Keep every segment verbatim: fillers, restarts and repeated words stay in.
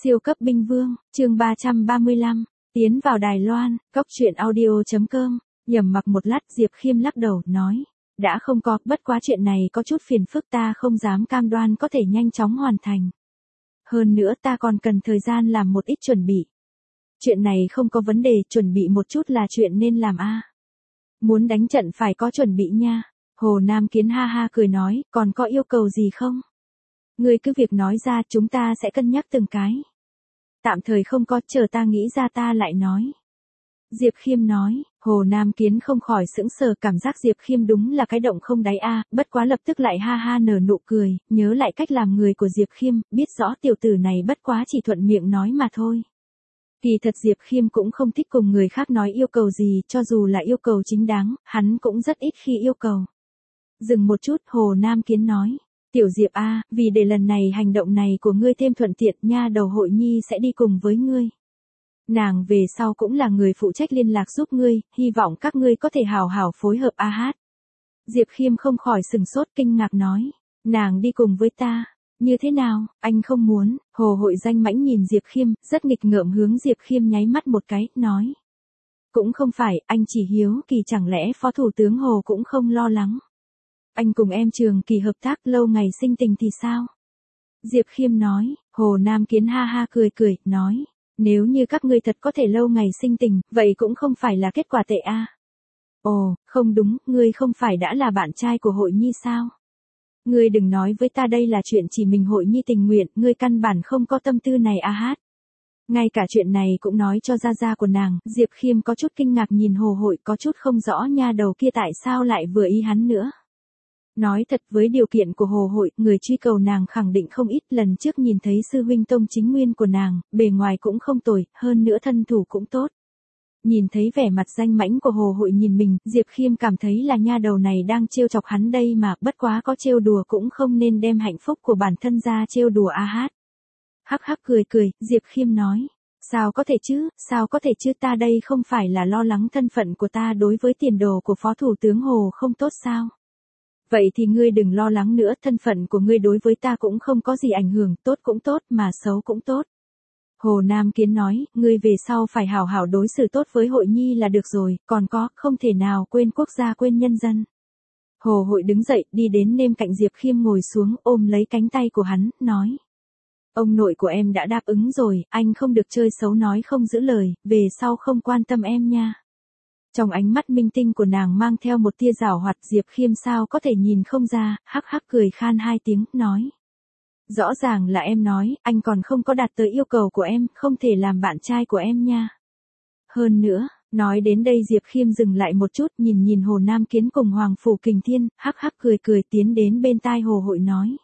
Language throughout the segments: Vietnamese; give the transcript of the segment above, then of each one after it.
Siêu cấp binh vương, chương ba trăm ba mươi lăm, tiến vào Đài Loan, cốc truyện audio chấm com, nhầm mặc một lát Diệp Khiêm lắc đầu, nói, đã không có, bất quá chuyện này có chút phiền phức ta không dám cam đoan có thể nhanh chóng hoàn thành. Hơn nữa ta còn cần thời gian làm một ít chuẩn bị. Chuyện này không có vấn đề, chuẩn bị một chút là chuyện nên làm a. Muốn đánh trận phải có chuẩn bị nha. Hồ Nam Kiến ha ha cười nói, còn có yêu cầu gì không? Ngươi cứ việc nói ra, chúng ta sẽ cân nhắc từng cái. Tạm thời không có, chờ ta nghĩ ra ta lại nói. Diệp Khiêm nói, Hồ Nam Kiến không khỏi sững sờ, cảm giác Diệp Khiêm đúng là cái động không đáy a, bất quá lập tức lại ha ha nở nụ cười, nhớ lại cách làm người của Diệp Khiêm, biết rõ tiểu tử này bất quá chỉ thuận miệng nói mà thôi. Kỳ thật Diệp Khiêm cũng không thích cùng người khác nói yêu cầu gì, cho dù là yêu cầu chính đáng, hắn cũng rất ít khi yêu cầu. Dừng một chút, Hồ Nam Kiến nói, tiểu Diệp a, vì để lần này hành động này của ngươi thêm thuận tiện, nha đầu Hội Nhi sẽ đi cùng với ngươi. Nàng về sau cũng là người phụ trách liên lạc giúp ngươi, hy vọng các ngươi có thể hào hào phối hợp a hát. Diệp Khiêm không khỏi sừng sốt kinh ngạc nói, nàng đi cùng với ta, như thế nào, anh không muốn, Hồ Hội danh mãnh nhìn Diệp Khiêm, rất nghịch ngợm hướng Diệp Khiêm nháy mắt một cái, nói. Cũng không phải, anh chỉ hiếu kỳ chẳng lẽ Phó Thủ tướng Hồ cũng không lo lắng. Anh cùng em Trường Kỳ hợp tác lâu ngày sinh tình thì sao? Diệp Khiêm nói, Hồ Nam Kiến ha ha cười cười, nói. Nếu như các ngươi thật có thể lâu ngày sinh tình, vậy cũng không phải là kết quả tệ a. À. Ồ, không đúng, ngươi không phải đã là bạn trai của Hội Nhi sao? Ngươi đừng nói với ta đây là chuyện chỉ mình Hội Nhi tình nguyện, ngươi căn bản không có tâm tư này a hát. Ngay cả chuyện này cũng nói cho gia gia của nàng, Diệp Khiêm có chút kinh ngạc nhìn Hồ Hội, có chút không rõ nha đầu kia tại sao lại vừa ý hắn nữa. Nói thật, với điều kiện của Hồ Hội, người truy cầu nàng khẳng định không ít, lần trước nhìn thấy sư huynh Tông Chính Nguyên của nàng, bề ngoài cũng không tồi, hơn nữa thân thủ cũng tốt. Nhìn thấy vẻ mặt danh mãnh của Hồ Hội nhìn mình, Diệp Khiêm cảm thấy là nha đầu này đang trêu chọc hắn đây mà, bất quá có trêu đùa cũng không nên đem hạnh phúc của bản thân ra trêu đùa a hát. Hắc hắc cười cười, Diệp Khiêm nói, sao có thể chứ, sao có thể chứ, ta đây không phải là lo lắng thân phận của ta đối với tiền đồ của Phó Thủ tướng Hồ không tốt sao? Vậy thì ngươi đừng lo lắng nữa, thân phận của ngươi đối với ta cũng không có gì ảnh hưởng, tốt cũng tốt mà xấu cũng tốt. Hồ Nam Kiến nói, ngươi về sau phải hảo hảo đối xử tốt với Hội Nhi là được rồi, còn có, không thể nào quên quốc gia quên nhân dân. Hồ Hội đứng dậy, đi đến nêm cạnh Diệp Khiêm ngồi xuống, ôm lấy cánh tay của hắn, nói. Ông nội của em đã đáp ứng rồi, anh không được chơi xấu nói không giữ lời, về sau không quan tâm em nha. Trong ánh mắt minh tinh của nàng mang theo một tia giảo hoạt, Diệp Khiêm sao có thể nhìn không ra, hắc hắc cười khan hai tiếng, nói. Rõ ràng là em nói, anh còn không có đạt tới yêu cầu của em, không thể làm bạn trai của em nha. Hơn nữa, nói đến đây Diệp Khiêm dừng lại một chút, nhìn nhìn Hồ Nam Kiến cùng Hoàng Phủ Kình Thiên, hắc hắc cười cười tiến đến bên tai Hồ Hội nói.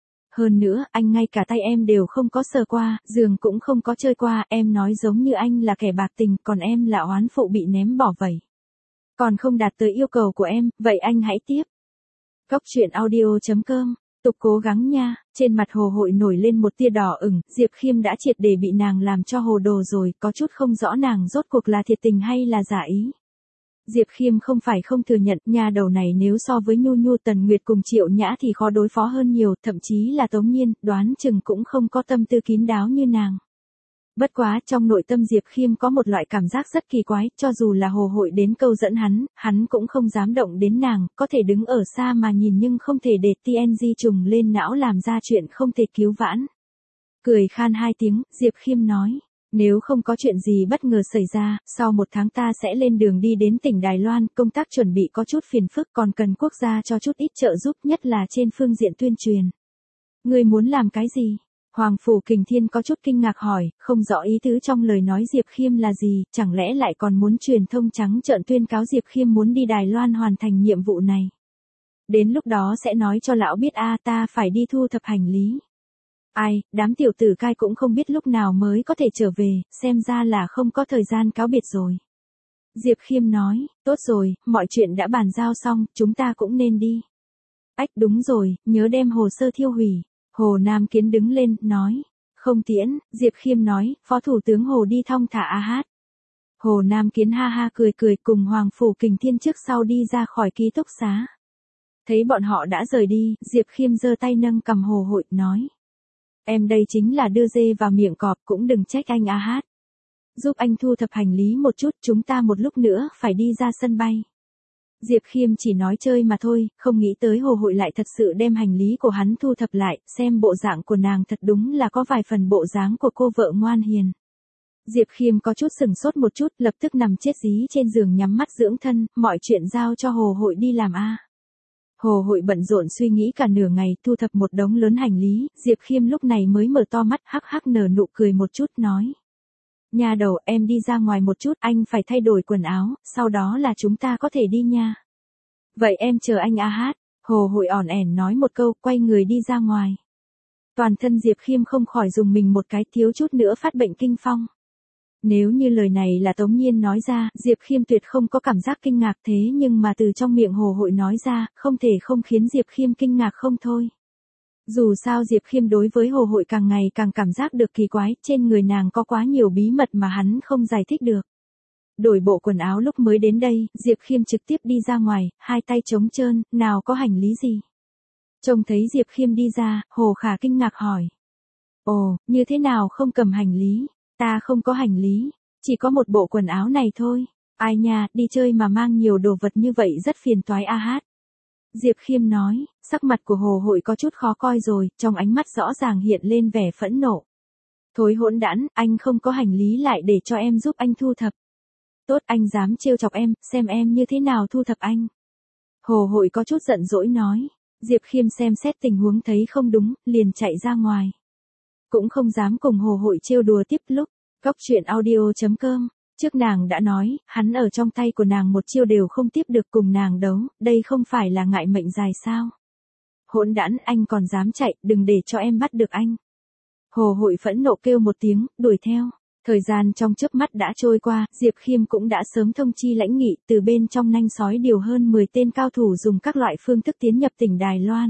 Hơn nữa, anh ngay cả tay em đều không có sờ qua, giường cũng không có chơi qua, em nói giống như anh là kẻ bạc tình, còn em là oán phụ bị ném bỏ vậy. Còn không đạt tới yêu cầu của em, vậy anh hãy tiếp. Cốc truyện audio chấm com, tục cố gắng nha, trên mặt Hồ Hội nổi lên một tia đỏ ửng, Diệp Khiêm đã triệt để bị nàng làm cho hồ đồ rồi, có chút không rõ nàng rốt cuộc là thiệt tình hay là giả ý. Diệp Khiêm không phải không thừa nhận, nha đầu này nếu so với Nhu Nhu Tần Nguyệt cùng Triệu Nhã thì khó đối phó hơn nhiều, thậm chí là Tống Nhiên, đoán chừng cũng không có tâm tư kín đáo như nàng. Bất quá, trong nội tâm Diệp Khiêm có một loại cảm giác rất kỳ quái, cho dù là Hồ Hội đến câu dẫn hắn, hắn cũng không dám động đến nàng, có thể đứng ở xa mà nhìn nhưng không thể để tê en giê trùng lên não làm ra chuyện không thể cứu vãn. Cười khan hai tiếng, Diệp Khiêm nói. Nếu không có chuyện gì bất ngờ xảy ra, sau một tháng ta sẽ lên đường đi đến tỉnh Đài Loan, công tác chuẩn bị có chút phiền phức còn cần quốc gia cho chút ít trợ giúp, nhất là trên phương diện tuyên truyền. Ngươi muốn làm cái gì? Hoàng Phủ Kình Thiên có chút kinh ngạc hỏi, không rõ ý tứ trong lời nói Diệp Khiêm là gì, chẳng lẽ lại còn muốn truyền thông trắng trợn tuyên cáo Diệp Khiêm muốn đi Đài Loan hoàn thành nhiệm vụ này. Đến lúc đó sẽ nói cho lão biết a ta phải đi thu thập hành lý. Ai, đám tiểu tử cai cũng không biết lúc nào mới có thể trở về, xem ra là không có thời gian cáo biệt rồi. Diệp Khiêm nói, tốt rồi, mọi chuyện đã bàn giao xong, chúng ta cũng nên đi. Ách đúng rồi, nhớ đem hồ sơ thiêu hủy. Hồ Nam Kiến đứng lên, nói, không tiễn, Diệp Khiêm nói, Phó Thủ tướng Hồ đi thong thả a hát. Hồ Nam Kiến ha ha cười cười cùng Hoàng Phủ Kình Thiên trước sau đi ra khỏi ký túc xá. Thấy bọn họ đã rời đi, Diệp Khiêm giơ tay nâng cầm Hồ Hội, nói. Em đây chính là đưa dê vào miệng cọp, cũng đừng trách anh a hát. Giúp anh thu thập hành lý một chút, chúng ta một lúc nữa phải đi ra sân bay. Diệp Khiêm chỉ nói chơi mà thôi, không nghĩ tới Hồ Hội lại thật sự đem hành lý của hắn thu thập lại, xem bộ dạng của nàng thật đúng là có vài phần bộ dáng của cô vợ ngoan hiền. Diệp Khiêm có chút sừng sốt một chút, lập tức nằm chết dí trên giường nhắm mắt dưỡng thân, mọi chuyện giao cho Hồ Hội đi làm a. Hồ Hội bận rộn suy nghĩ cả nửa ngày, thu thập một đống lớn hành lý, Diệp Khiêm lúc này mới mở to mắt, hắc hắc nở nụ cười một chút nói. Nha đầu, em đi ra ngoài một chút, anh phải thay đổi quần áo, sau đó là chúng ta có thể đi nha. Vậy em chờ anh a hát. Hồ Hội ỏn ẻn nói một câu, quay người đi ra ngoài. Toàn thân Diệp Khiêm không khỏi dùng mình một cái, thiếu chút nữa phát bệnh kinh phong. Nếu như lời này là Tống Nhiên nói ra, Diệp Khiêm tuyệt không có cảm giác kinh ngạc, thế nhưng mà từ trong miệng Hồ Hội nói ra, không thể không khiến Diệp Khiêm kinh ngạc không thôi. Dù sao Diệp Khiêm đối với Hồ Hội càng ngày càng cảm giác được kỳ quái, trên người nàng có quá nhiều bí mật mà hắn không giải thích được. Đổi bộ quần áo lúc mới đến đây, Diệp Khiêm trực tiếp đi ra ngoài, hai tay trống trơn, nào có hành lý gì. Trông thấy Diệp Khiêm đi ra, Hồ Khả kinh ngạc hỏi. Ồ, như thế nào không cầm hành lý? Ta không có hành lý, chỉ có một bộ quần áo này thôi. Ai nha, đi chơi mà mang nhiều đồ vật như vậy rất phiền toái a hát. Diệp Khiêm nói, sắc mặt của Hồ Hội có chút khó coi rồi, trong ánh mắt rõ ràng hiện lên vẻ phẫn nộ. Thối hỗn đản, anh không có hành lý lại để cho em giúp anh thu thập. Tốt, anh dám trêu chọc em, xem em như thế nào thu thập anh. Hồ Hội có chút giận dỗi nói. Diệp Khiêm xem xét tình huống thấy không đúng, liền chạy ra ngoài. Cũng không dám cùng Hồ Hội trêu đùa tiếp lúc. Cóc truyện audio chấm com. Trước nàng đã nói, hắn ở trong tay của nàng một chiêu đều không tiếp được, cùng nàng đấu, đây không phải là ngại mệnh dài sao. Hỗn đản, anh còn dám chạy, đừng để cho em bắt được anh. Hồ Hội phẫn nộ kêu một tiếng, đuổi theo. Thời gian trong chớp mắt đã trôi qua, Diệp Khiêm cũng đã sớm thông chi lãnh nghị, từ bên trong nanh sói điều hơn mười tên cao thủ dùng các loại phương thức tiến nhập tỉnh Đài Loan.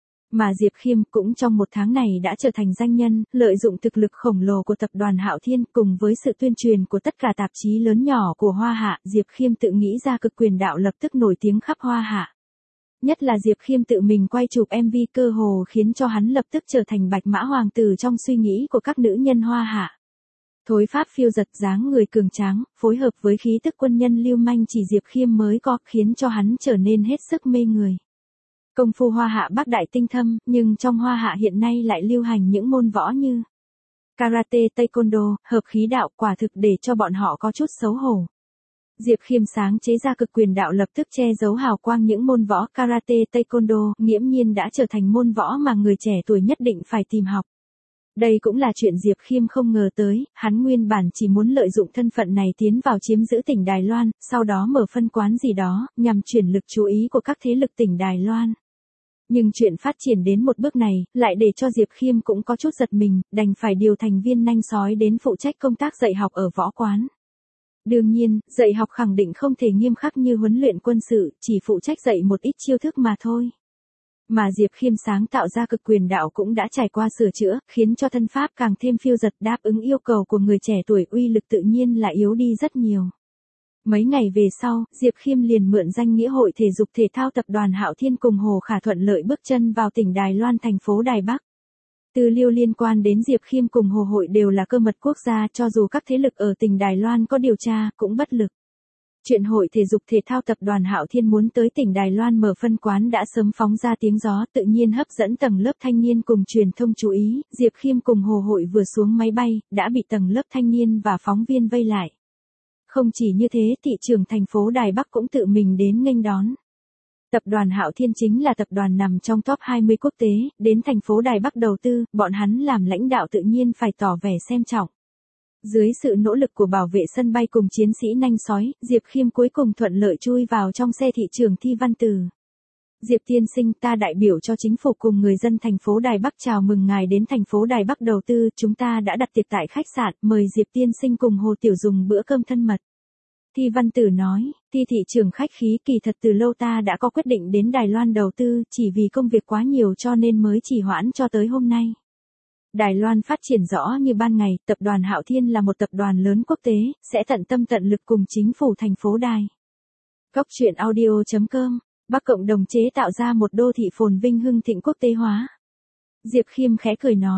Mà Diệp Khiêm cũng trong một tháng này đã trở thành danh nhân, lợi dụng thực lực khổng lồ của tập đoàn Hạo Thiên cùng với sự tuyên truyền của tất cả tạp chí lớn nhỏ của Hoa Hạ, Diệp Khiêm tự nghĩ ra cực quyền đạo lập tức nổi tiếng khắp Hoa Hạ. Nhất là Diệp Khiêm tự mình quay chụp em vê cơ hồ khiến cho hắn lập tức trở thành bạch mã hoàng tử trong suy nghĩ của các nữ nhân Hoa Hạ. Thối pháp phiêu giật, dáng người cường tráng, phối hợp với khí tức quân nhân lưu manh chỉ Diệp Khiêm mới có, khiến cho hắn trở nên hết sức mê người. Công phu Hoa Hạ bác đại tinh thâm, nhưng trong Hoa Hạ hiện nay lại lưu hành những môn võ như karate, taekwondo, hợp khí đạo, quả thực để cho bọn họ có chút xấu hổ. Diệp Khiêm sáng chế ra cực quyền đạo lập tức che giấu hào quang những môn võ karate, taekwondo, nghiễm nhiên đã trở thành môn võ mà người trẻ tuổi nhất định phải tìm học. Đây cũng là chuyện Diệp Khiêm không ngờ tới, hắn nguyên bản chỉ muốn lợi dụng thân phận này tiến vào chiếm giữ tỉnh Đài Loan, sau đó mở phân quán gì đó, nhằm chuyển lực chú ý của các thế lực tỉnh Đài Loan. Nhưng chuyện phát triển đến một bước này, lại để cho Diệp Khiêm cũng có chút giật mình, đành phải điều thành viên nanh sói đến phụ trách công tác dạy học ở võ quán. Đương nhiên, dạy học khẳng định không thể nghiêm khắc như huấn luyện quân sự, chỉ phụ trách dạy một ít chiêu thức mà thôi. Mà Diệp Khiêm sáng tạo ra cực quyền đạo cũng đã trải qua sửa chữa, khiến cho thân pháp càng thêm phiêu giật, đáp ứng yêu cầu của người trẻ tuổi, uy lực tự nhiên là yếu đi rất nhiều. Mấy ngày về sau, Diệp Khiêm liền mượn danh nghĩa Hội Thể dục Thể thao Tập đoàn Hạo Thiên cùng Hồ Khả thuận lợi bước chân vào tỉnh Đài Loan thành phố Đài Bắc. Tư liệu liên quan đến Diệp Khiêm cùng Hồ Hội đều là cơ mật quốc gia, cho dù các thế lực ở tỉnh Đài Loan có điều tra, cũng bất lực. Chuyện Hội Thể dục Thể thao Tập đoàn Hạo Thiên muốn tới tỉnh Đài Loan mở phân quán đã sớm phóng ra tiếng gió, tự nhiên hấp dẫn tầng lớp thanh niên cùng truyền thông chú ý. Diệp Khiêm cùng Hồ Hội vừa xuống máy bay, đã bị tầng lớp thanh niên và phóng viên vây lại. Không chỉ như thế, thị trưởng thành phố Đài Bắc cũng tự mình đến nghênh đón. Tập đoàn Hạo Thiên chính là tập đoàn nằm trong top hai mươi quốc tế, đến thành phố Đài Bắc đầu tư, bọn hắn làm lãnh đạo tự nhiên phải tỏ vẻ xem trọng. Dưới sự nỗ lực của bảo vệ sân bay cùng chiến sĩ nanh sói, Diệp Khiêm cuối cùng thuận lợi chui vào trong xe thị trưởng Thi Văn Từ. Diệp tiên sinh, ta đại biểu cho chính phủ cùng người dân thành phố Đài Bắc chào mừng ngài đến thành phố Đài Bắc đầu tư, chúng ta đã đặt tiệc tại khách sạn, mời Diệp tiên sinh cùng Hồ Tiểu dùng bữa cơm thân mật. Thi Văn Tử nói, Thi thị trưởng khách khí, kỳ thật từ lâu ta đã có quyết định đến Đài Loan đầu tư, chỉ vì công việc quá nhiều cho nên mới trì hoãn cho tới hôm nay. Đài Loan phát triển rõ như ban ngày, tập đoàn Hạo Thiên là một tập đoàn lớn quốc tế, sẽ tận tâm tận lực cùng chính phủ thành phố Đài. Cóc truyện audio chấm com, Bắc cộng đồng chế tạo ra một đô thị phồn vinh hưng thịnh quốc tế hóa. Diệp Khiêm khẽ cười nói,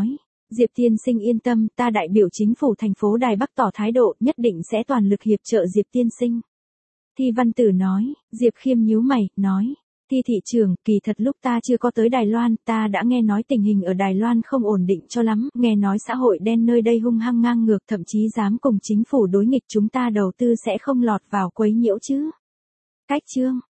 Diệp tiên sinh yên tâm, ta đại biểu chính phủ thành phố Đài Bắc tỏ thái độ, nhất định sẽ toàn lực hiệp trợ Diệp tiên sinh. Thi Văn Tử nói, Diệp Khiêm nhíu mày, nói, Thi thị trưởng, kỳ thật lúc ta chưa có tới Đài Loan, ta đã nghe nói tình hình ở Đài Loan không ổn định cho lắm, nghe nói xã hội đen nơi đây hung hăng ngang ngược, thậm chí dám cùng chính phủ đối nghịch, chúng ta đầu tư sẽ không lọt vào quấy nhiễu chứ. Cách chương